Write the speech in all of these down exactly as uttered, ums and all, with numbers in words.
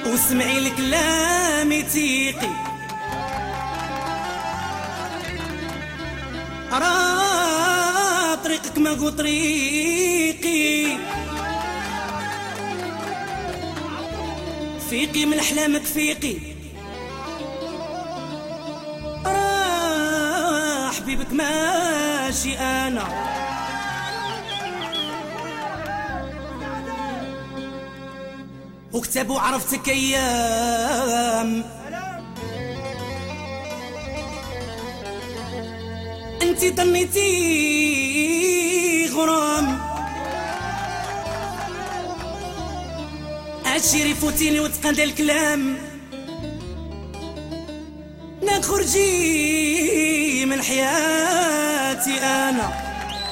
وسمعي الكلام يتيقي، راه طريقك ما هو طريقي، فيقي من احلامك فيقي، راه حبيبك ماشي انا. وكتب وعرفتك ايام انتي ظنيتي غرام، عشيري فوتيني وتقاد الكلام، نخرجي من حياتي انا.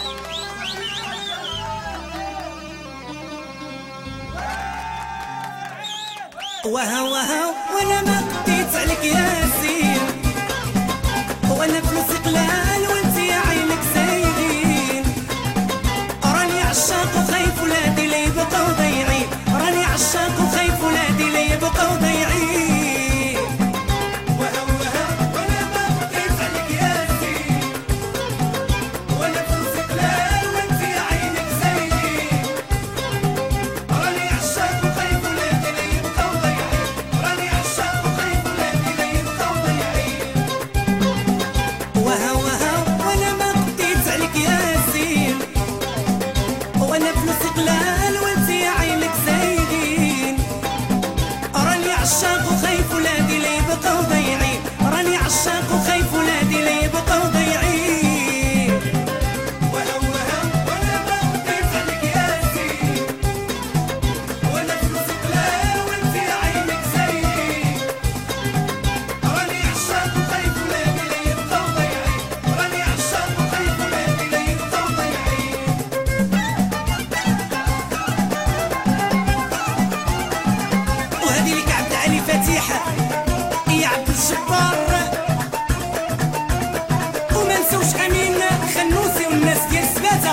وها وها وانا ما قديت عليك يا زين، وانا فلوسي قلال وانتي عينك زايدين، راني عشاق وخايف ولادي لي يبقاو ضايعين، راني عشاق وخايف ولادي لي يبقاو ضايعين. وها وها وانا ما قديت عليك يا زين، وانا فلوسي قلال وانتي عينك زايدين، راني عشاق وخايف ولادي لي يبقاو ضايعين، راني عشاق وخايف ولادي لي يبقاو ضايعين. وها وها وانا ما قديت عليك يا زين، وانا فلوسي قلال وانتي عينك زايدين، راني عشاق وخايف ولادي لي يبقاو ضايعين، راني عشاق وخايف ولادي لي يبقاو ضايعين. وها وها وانا ما قديت عليك يا زين، وانا فلوسي قلال وانتي عينك زايدين، راني عشاق وخايف ولادي لي يبقاو ضايعين، راني عشاق وخايف ولادي لي يبقاو ضايعين. وهذه لك عبد علي فتيحة يا عبد الجبار، وما نسوش امين خنوسي والناس ديال سباتة،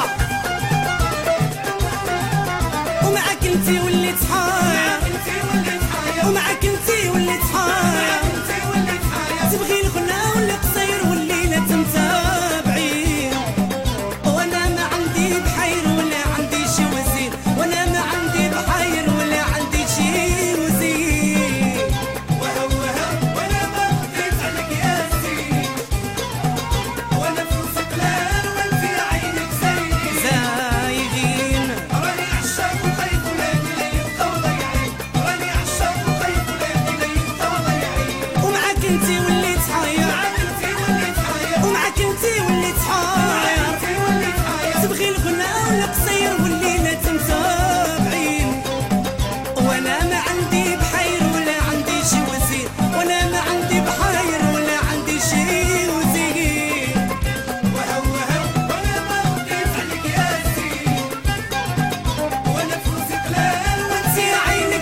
ومعاك انتي وليت حار، ومعاك انتي وليت حار، تبغي الغنى ولا قصير والليلة متابعين، وانا ما عندي بحير ولا عندي شي وزير، وانا ما عندي بحير ولا عندي شي وزير. وها وها وانا ما قديت عليك يا زين، وانا فلوسي قلال وانتي عينك زايدين، زايدين، راني عشاق وخايف ولادي لي يبقاو ضايعين، راني عشاق وخايف ولادي لي يبقاو ضايعين. ومعاك انتي وليت حاير، ومعاك انتي وليت حاير، تبغي الغنى ولا قصير والليلة متابعين، وانا ما عندي بحير ولا عندي شي وزير، وانا ما عندي بحير ولا عندي شي وزير. وها وها وانا ما قديت عليك يا زين، وانا فلوسي قلال وانتي عينك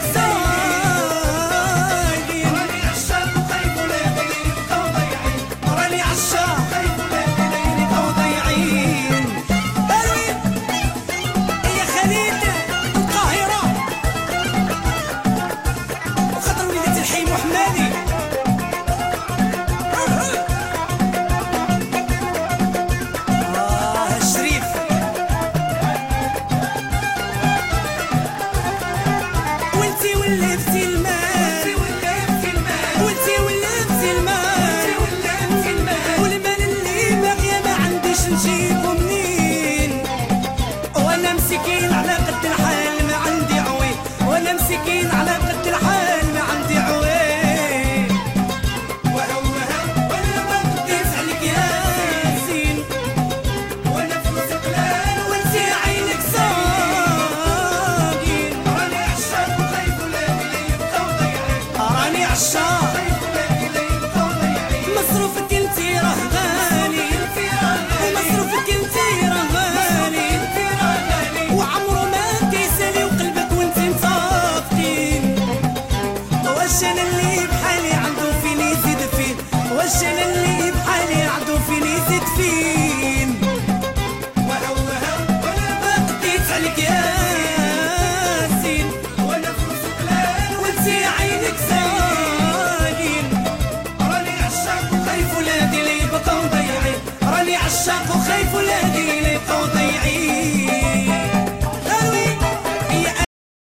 زايدين، راني عشاق وخايف ولادي لي يبقاو ضايعين، راني عشاق وخايف ولادي لي يبقاو ضايعين. اروي يا خليل القاهرة وخاطر وليدة الحي محمدي. آه الشريف وانتي ولفتي المال، وانتي ولفتي المال، والمال اللي باغية ما عنديش نجيبو منين، وانا مسكين على قد الحال ما عندي عوين، وانا مسكين على قد الحال ما عندي عوين. وها وها وانا ما قديت عليك يا زين، وانا فلوسي قلال وانتي عينك زايدين، راني عشاق وخايف ولادي لي يبقاو ضايعين، راني عشاق وخايف ولادي لي يبقاو ضايعين. مصروفك انتي راه غالي، ومصروفك انتي راه غالي، وعمرو ما كيسالي وقلبك وانتي مصافقين. واش انا اللي بحالي عنده فين يزيد فين، واش انا اللي بحالي عنده فين يزيد فين.